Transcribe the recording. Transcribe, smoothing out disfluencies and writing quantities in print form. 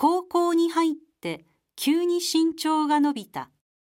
高校に入って急に身長が伸びた。